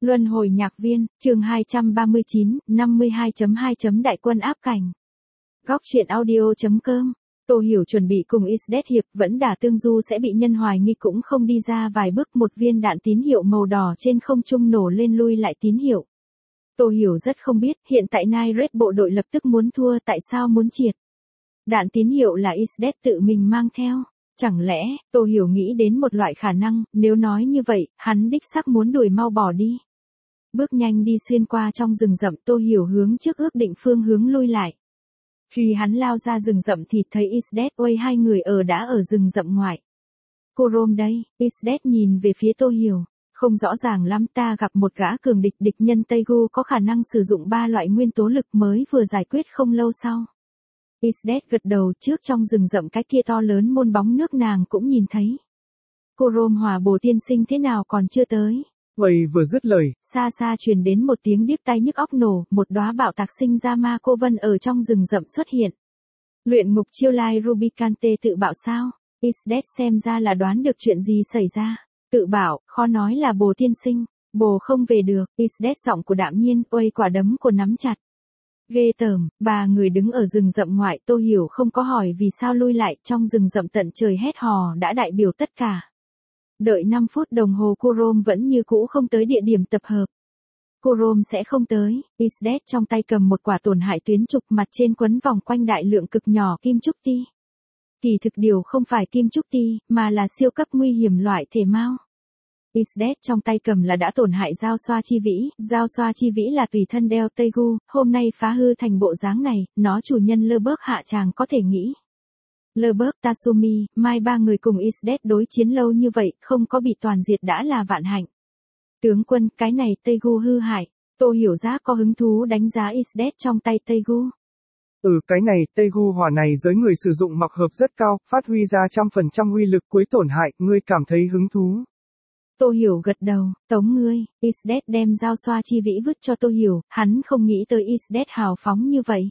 Luân hồi nhạc viên, chương 239, 52.2. Đại quân áp cảnh. Góc truyện audio.com. Tô Hiểu chuẩn bị cùng Isdet hiệp vẫn đả tương du sẽ bị nhân hoài nghi cũng không đi ra vài bước, một viên đạn tín hiệu màu đỏ trên không trung nổ lên lui lại tín hiệu. Tô Hiểu rất không biết hiện tại Nai Red bộ đội lập tức muốn thua, tại sao muốn triệt. Đạn tín hiệu là Isdet tự mình mang theo. Chẳng lẽ, Tô Hiểu nghĩ đến một loại khả năng, nếu nói như vậy, hắn đích xác muốn đuổi mau bỏ đi. Bước nhanh đi xuyên qua trong rừng rậm, Tô Hiểu hướng trước ước định phương hướng lui lại. Khi hắn lao ra rừng rậm thì thấy Isdet ôi hai người đã ở rừng rậm ngoại. Cô Rôm đây, Isdet nhìn về phía Tô Hiểu. Không rõ ràng lắm, ta gặp một gã cường địch nhân Tây Gu có khả năng sử dụng 3 loại nguyên tố lực mới vừa giải quyết không lâu sau. Isdet gật đầu, trước trong rừng rậm cái kia to lớn môn bóng nước nàng cũng nhìn thấy. Cô Rôm Hòa Bồ tiên sinh thế nào còn chưa tới. Vậy vừa dứt lời, xa xa truyền đến một tiếng điếc tai nhức óc nổ, một đóa bạo tạc sinh ra ma cô vân ở trong rừng rậm xuất hiện. Luyện ngục chiêu lai Rubicante tự bạo sao? Isdet xem ra là đoán được chuyện gì xảy ra. Tự bạo, khó nói là Bồ tiên sinh. Bồ không về được, Isdet giọng của đạm nhiên, uây quả đấm của nắm chặt. Ghê tởm, ba người đứng ở rừng rậm ngoại, Tô Hiểu không có hỏi vì sao lui lại, trong rừng rậm tận trời hét hò đã đại biểu tất cả. Đợi 5 phút đồng hồ cô Rôm vẫn như cũ không tới địa điểm tập hợp. Cô Rôm sẽ không tới, Isdet trong tay cầm một quả tổn hại tuyến trục, mặt trên quấn vòng quanh đại lượng cực nhỏ kim trúc ti. Kỳ thực điều không phải kim trúc ti, mà là siêu cấp nguy hiểm loại thể mao. Isdet trong tay cầm là đã tổn hại giao xoa chi vĩ là tùy thân đeo Tây Gu, hôm nay phá hư thành bộ dáng này, nó chủ nhân Lơ Bớc hạ tràng có thể nghĩ. Lơ Bớc, Tasumi, Mai ba người cùng Isdet đối chiến lâu như vậy, không có bị toàn diệt đã là vạn hạnh. Tướng quân, cái này Tây Gu hư hại, Tô Hiểu Giác có hứng thú đánh giá Isdet trong tay Tây Gu. Cái này, Tây Gu hỏa này giới người sử dụng mặc hợp rất cao, phát huy ra 100% uy lực cuối tổn hại, ngươi cảm thấy hứng thú. Tô Hiểu gật đầu, tống ngươi, Isdet đem giao xoa chi vĩ vứt cho Tô Hiểu, hắn không nghĩ tới Isdet hào phóng như vậy.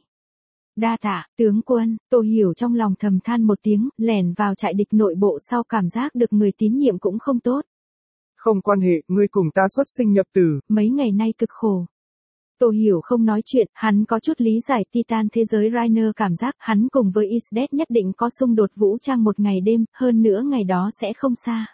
Đa tạ, tướng quân, Tô Hiểu trong lòng thầm than một tiếng, lẻn vào trại địch nội bộ sau cảm giác được người tín nhiệm cũng không tốt. Không quan hệ, ngươi cùng ta xuất sinh nhập tử. Mấy ngày nay cực khổ. Tô Hiểu không nói chuyện, hắn có chút lý giải Titan thế giới Rainer cảm giác hắn cùng với Isdet nhất định có xung đột vũ trang một ngày đêm, hơn nữa ngày đó sẽ không xa.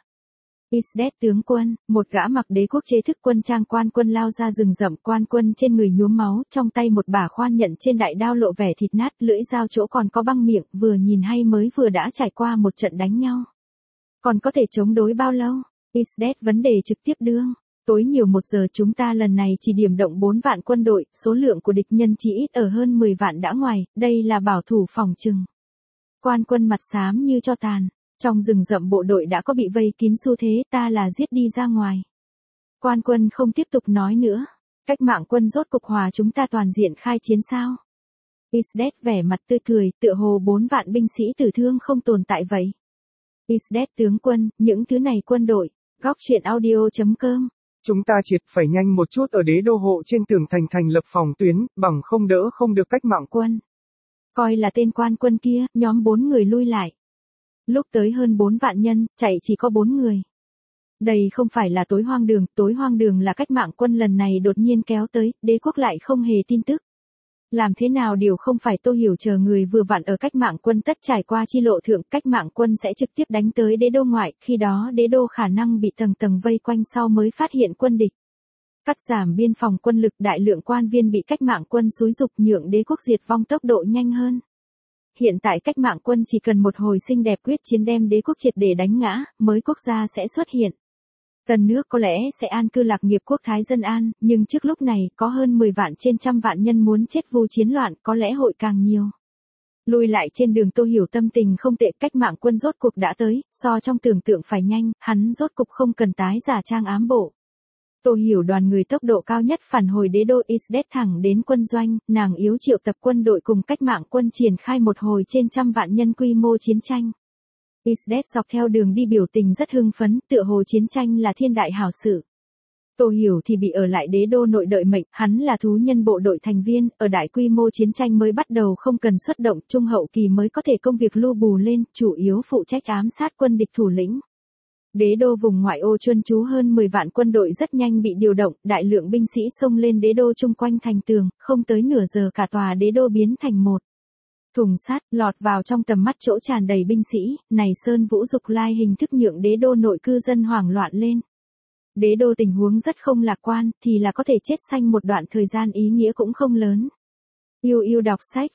Isdet tướng quân, một gã mặc đế quốc chế thức quân trang quan quân lao ra rừng rậm, quan quân trên người nhuốm máu, trong tay một bả khoan nhận trên đại đao lộ vẻ thịt nát, lưỡi dao chỗ còn có băng miệng, vừa nhìn hay mới vừa đã trải qua một trận đánh nhau. Còn có thể chống đối bao lâu? Isdet vấn đề trực tiếp đương. Tối nhiều 1 giờ, chúng ta lần này chỉ điểm động 4 vạn quân đội, số lượng của địch nhân chỉ ít ở hơn 10 vạn đã ngoài, đây là bảo thủ phòng trừng. Quan quân mặt xám như cho tàn. Trong rừng rậm bộ đội đã có bị vây kín xu thế, ta là giết đi ra ngoài. Quan quân không tiếp tục nói nữa. Cách mạng quân rốt cục hòa chúng ta toàn diện khai chiến sao? Isdet vẻ mặt tươi cười, tựa hồ 4 vạn binh sĩ tử thương không tồn tại vậy. Isdet tướng quân, những thứ này quân đội. Góc truyện audio.com. Chúng ta triệt phải nhanh một chút ở đế đô hộ trên tường thành lập phòng tuyến, bằng không đỡ không được cách mạng quân. Coi là tên quan quân kia, nhóm 4 người lui lại. Lúc tới hơn 4 vạn nhân, chạy chỉ có 4 người. Đây không phải là tối hoang đường là cách mạng quân lần này đột nhiên kéo tới, đế quốc lại không hề tin tức. Làm thế nào điều không phải Tô Hiểu chờ người vừa vặn ở cách mạng quân tất trải qua chi lộ thượng, cách mạng quân sẽ trực tiếp đánh tới đế đô ngoại, khi đó đế đô khả năng bị tầng tầng vây quanh sau mới phát hiện quân địch. Cắt giảm biên phòng quân lực, đại lượng quan viên bị cách mạng quân xúi dục nhượng đế quốc diệt vong tốc độ nhanh hơn. Hiện tại cách mạng quân chỉ cần một hồi xinh đẹp quyết chiến đem đế quốc triệt để đánh ngã, mới quốc gia sẽ xuất hiện. Tân nước có lẽ sẽ an cư lạc nghiệp quốc thái dân an, nhưng trước lúc này có hơn 10 vạn trên trăm vạn nhân muốn chết vu chiến loạn, có lẽ hội càng nhiều. Lùi lại trên đường, Tô Hiểu tâm tình không tệ, cách mạng quân rốt cục đã tới, so trong tưởng tượng phải nhanh, hắn rốt cục không cần tái giả trang ám bộ. Tô Hiểu đoàn người tốc độ cao nhất phản hồi đế đô, Isdet thẳng đến quân doanh, nàng yếu triệu tập quân đội cùng cách mạng quân triển khai một hồi trên trăm vạn nhân quy mô chiến tranh. Isdet dọc theo đường đi biểu tình rất hưng phấn, tựa hồ chiến tranh là thiên đại hảo sự. Tô Hiểu thì bị ở lại đế đô nội đợi mệnh, hắn là thú nhân bộ đội thành viên, ở đại quy mô chiến tranh mới bắt đầu không cần xuất động, trung hậu kỳ mới có thể công việc lưu bù lên, chủ yếu phụ trách ám sát quân địch thủ lĩnh. Đế đô vùng ngoại ô chuyên trú hơn 10 vạn quân đội rất nhanh bị điều động, đại lượng binh sĩ xông lên đế đô chung quanh thành tường, không tới nửa giờ cả tòa đế đô biến thành một thùng sắt, lọt vào trong tầm mắt chỗ tràn đầy binh sĩ, này sơn vũ dục lai hình thức nhượng đế đô nội cư dân hoảng loạn lên. Đế đô tình huống rất không lạc quan, thì là có thể chết xanh một đoạn thời gian ý nghĩa cũng không lớn. Yêu đọc sách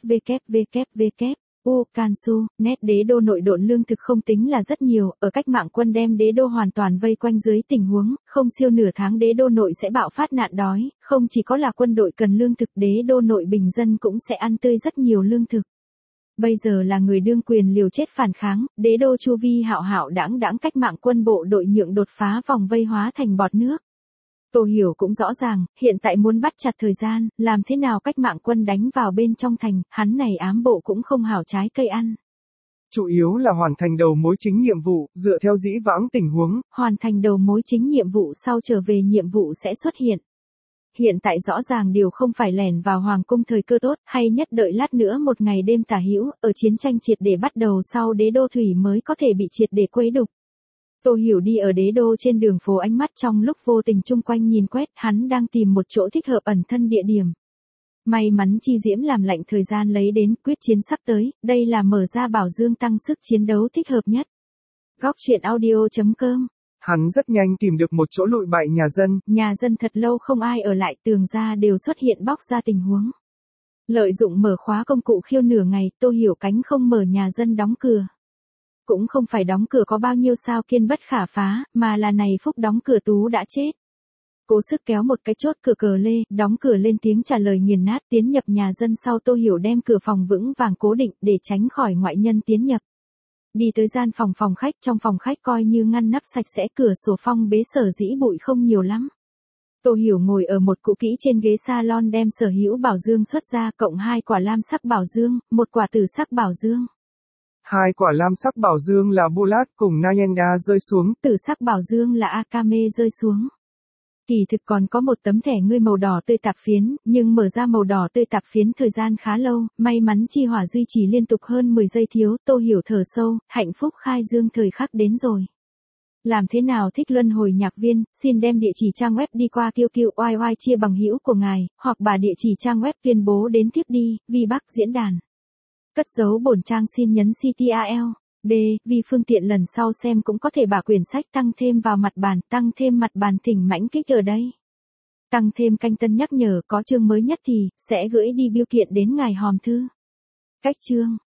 www. Kansu, net đế đô nội độn lương thực không tính là rất nhiều, ở cách mạng quân đem đế đô hoàn toàn vây quanh dưới tình huống, không siêu nửa tháng đế đô nội sẽ bạo phát nạn đói, không chỉ có là quân đội cần lương thực đế đô nội bình dân cũng sẽ ăn tươi rất nhiều lương thực. Bây giờ là người đương quyền liều chết phản kháng, đế đô chu vi hạo hạo đãng cách mạng quân bộ đội nhượng đột phá vòng vây hóa thành bọt nước. Tô Hiểu cũng rõ ràng, hiện tại muốn bắt chặt thời gian, làm thế nào cách mạng quân đánh vào bên trong thành, hắn này ám bộ cũng không hảo trái cây ăn. Chủ yếu là hoàn thành đầu mối chính nhiệm vụ, dựa theo dĩ vãng tình huống. Hoàn thành đầu mối chính nhiệm vụ sau trở về nhiệm vụ sẽ xuất hiện. Hiện tại rõ ràng điều không phải lẻn vào hoàng cung thời cơ tốt, hay nhất đợi lát nữa một ngày đêm tả hữu, ở chiến tranh triệt để bắt đầu sau đế đô thủy mới có thể bị triệt để quấy đục. Tô Hiểu đi ở đế đô trên đường phố ánh mắt trong lúc vô tình chung quanh nhìn quét, hắn đang tìm một chỗ thích hợp ẩn thân địa điểm. May mắn Chi Diễm làm lệnh thời gian lấy đến, quyết chiến sắp tới, đây là mở ra bảo dương tăng sức chiến đấu thích hợp nhất. Góc truyện audio.com. Hắn rất nhanh tìm được một chỗ lụi bại nhà dân thật lâu không ai ở lại, tường ra đều xuất hiện bóc ra tình huống. Lợi dụng mở khóa công cụ khiêu nửa ngày, Tô Hiểu cánh không mở nhà dân đóng cửa. Cũng không phải đóng cửa có bao nhiêu sao kiên bất khả phá, mà là này phúc đóng cửa tú đã chết. Cố sức kéo một cái chốt cửa cờ lê, đóng cửa lên tiếng trả lời nghiền nát tiến nhập nhà dân sau Tô Hiểu đem cửa phòng vững vàng cố định để tránh khỏi ngoại nhân tiến nhập. Đi tới gian phòng khách, trong phòng khách coi như ngăn nắp sạch sẽ, cửa sổ phong bế sở dĩ bụi không nhiều lắm. Tô Hiểu ngồi ở một cũ kỹ trên ghế salon đem sở hữu bảo dương xuất ra, cộng 2 quả lam sắc bảo dương, 1 quả tử sắc bảo dương. 2 quả lam sắc bảo dương là Bulat cùng Nayenda rơi xuống, tử sắc bảo dương là Akame rơi xuống. Kỳ thực còn có một tấm thẻ ngươi màu đỏ tươi tạp phiến, nhưng mở ra màu đỏ tươi tạp phiến thời gian khá lâu, may mắn chi hỏa duy trì liên tục hơn 10 giây thiếu, Tô Hiểu thở sâu, hạnh phúc khai dương thời khắc đến rồi. Làm thế nào thích luân hồi nhạc viên, xin đem địa chỉ trang web đi qua QQYY chia bằng hữu của ngài, hoặc bà địa chỉ trang web tuyên bố đến tiếp đi, Vi Bắc diễn đàn. Cất dấu bổn trang xin nhấn CTRL. D, vì phương tiện lần sau xem cũng có thể bả quyển sách tăng thêm vào mặt bàn, tăng thêm mặt bàn thỉnh mãnh kích ở đây. Tăng thêm canh tân nhắc nhở có chương mới nhất thì, sẽ gửi đi bưu kiện đến ngài hòm thư. Cách chương.